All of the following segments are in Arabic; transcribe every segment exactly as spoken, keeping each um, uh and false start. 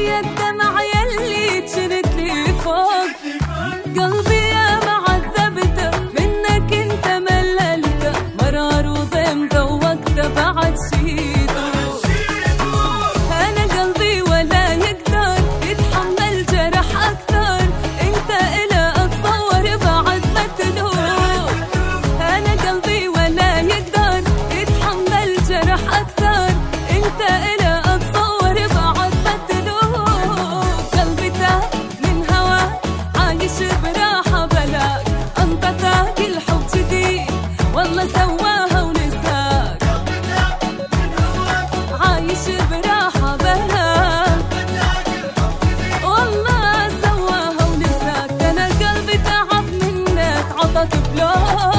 ويا الدمع يلي جنت لي فوق قلبي يا ما عذبته منك انت مللته مرار وضيم ذوقته بعد شيده انا قلبي ولا يقدر يتحمل جرح اكثر انت الى اتصور بعد ما تدوق انا قلبي ولا يقدر يتحمل جرح اكثر انت الى اتصور بعد ما تدوق قلبي تاه من هواك عايش براحه بلاك انطتك الحب جديد والله سواها ونساك عايش براحه بلاك والله سواها ونساك انا قلبي تعب منك عطك بلوك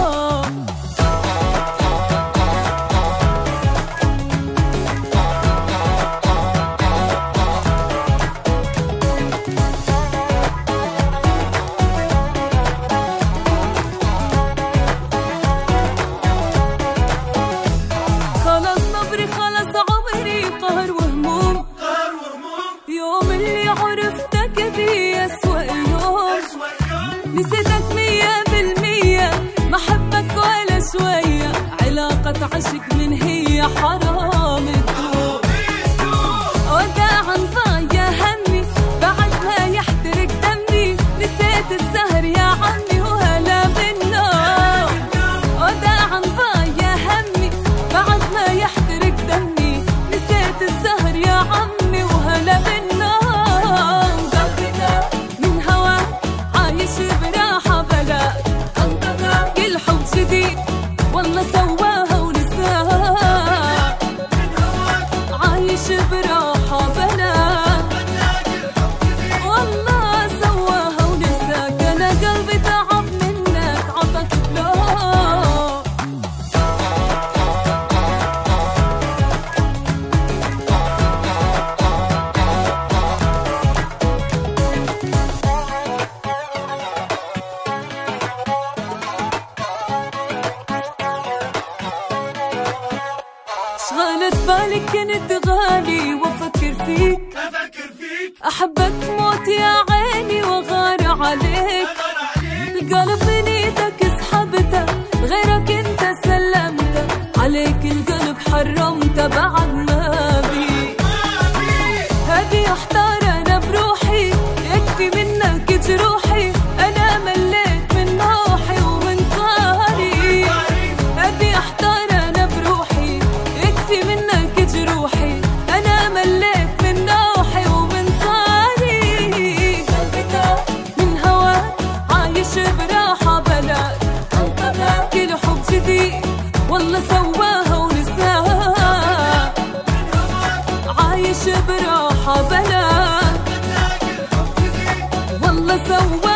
خلاص صبري خلاص عمري قهر وهموم يوم اللي عرفتك بيه أسوأ يوم نسيتك مية بالمية ما حبك ولا شوية علاقة عشق من هي حرام تدوم وداعا ضايع همي بعد ما يحترق دمي نسيت السهر يا عمي وهلا بالنوم وداعا ضايع همي بعد ما يحترق دمي نسيت السهر يا عمي وهلا بالنوم قلبي تاه من هواك عايش براحة بلاك انطقك الحب جديد والله سواها ونساك عايش براحة بلاك والله سواها ونساك انا قلبي تعب منك عطك بلوك شغلت بالك كنت غالي وافكر فيك افكر فيك احبك موت يا عيني وغار عليك القلب من ايدك سحبته غيرك انت سلمته عليك القلب حرمته بعد ما بي هذه احتار انا بروحي يكفي منك جروحي انا مليت من نوحي ومن طاري هذه احتار انا بروحي يكفي منك جروحي انا مليت من نوحي ومن طاري قلبي تاه من هواك عايش براحه بلاك انطقك الحب جديد والله سواها ونساك عايش براحه بلاك والله سواها